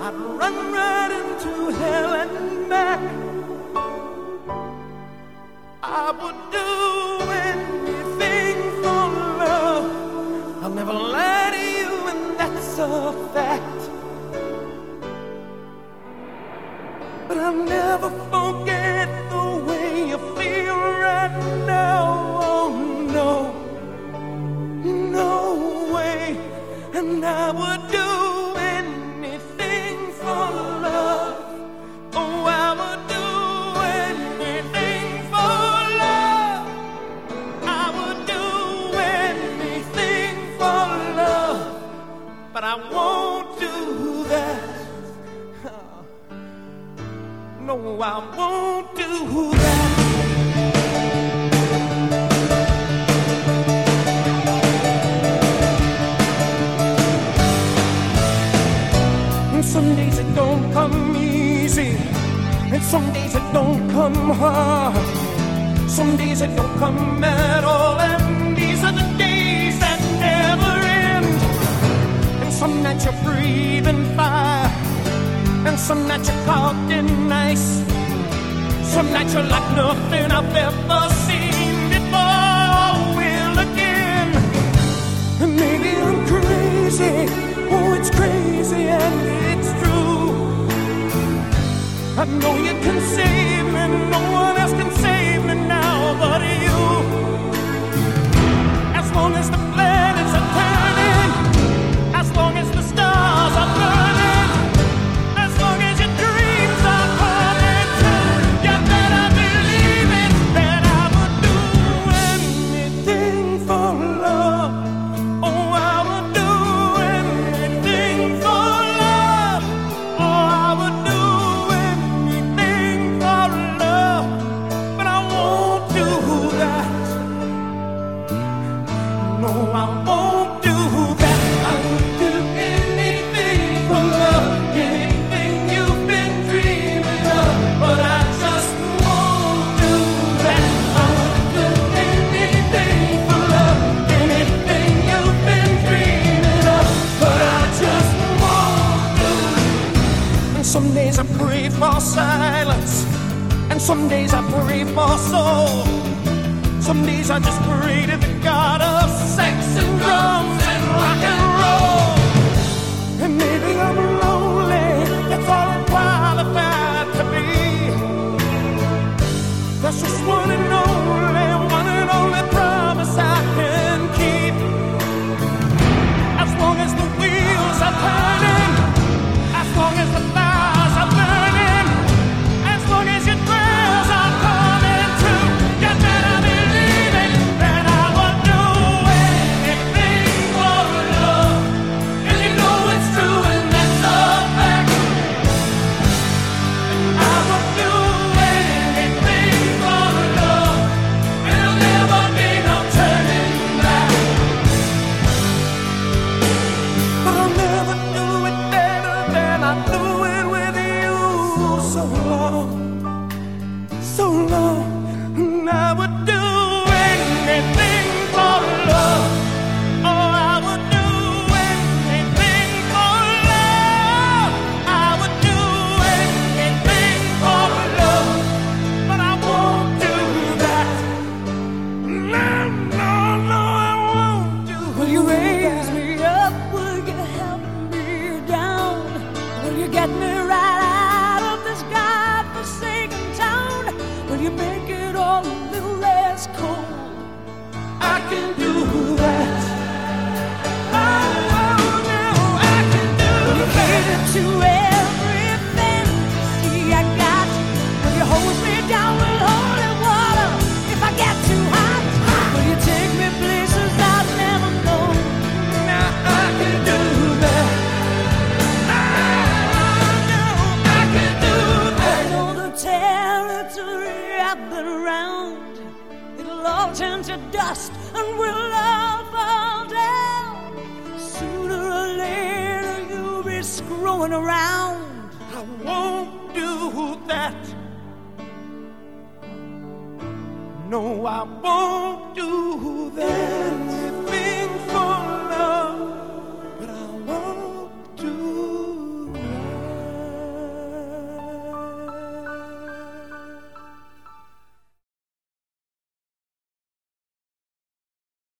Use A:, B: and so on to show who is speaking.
A: I'd run right into hell and back. I would do anything for love. I'll never lie to you, and that's a fact. But I'll never forget the way you feel right now. Oh no, no way. And I would do anything for love. Oh, I would do anything for love. I would do anything for love. But I won't do that. No, I won't do that. And some days it don't come easy, and some days it don't come hard. Some days it don't come at all, and these are the days that never end. And some nights you're breathing fire, and some nights you're caught in ice. Some nights you're like nothing I've ever seen before. Will again. And maybe I'm crazy. Oh, it's crazy and it's true. I know you can save me. No one else can save me now but you. As long as the planets are turning, as long as the stars are burning, some days I pray for silence, and some days I pray for soul. Some days I just pray to the God of sex and drums and rock and roll. And maybe I'm lonely, that's all I'm qualified to be. That's just one and only promise I can keep. As long as the wheels are turning, as long as the fires are burning, as long as your prayers are coming true, you better believe it, that I will do anything for love. And you know it's true, and that's a fact. I will do anything for love, and there'll never be no turning back. But I'll never do it better than I do it with you. So long, and I would do anything for love. Oh, I would do anything for love. I would do anything for love, but I won't do that. No, I won't do that. Will you raise me up? Will you help me down? Will you get me right out of this godforsaken town? Will you make it all a little less cold? I can do that. Oh, no, I can do that. Will you cater to every fantasy I got? Will you hold me down with holy water if I get too hot? Will you take me places I've never known? Now I can do that. I can do that. I know the territory I've been around. It'll all turn to dust and we'll all fall down. Sooner or later you'll be screwing around. I won't do that. No, I won't do that.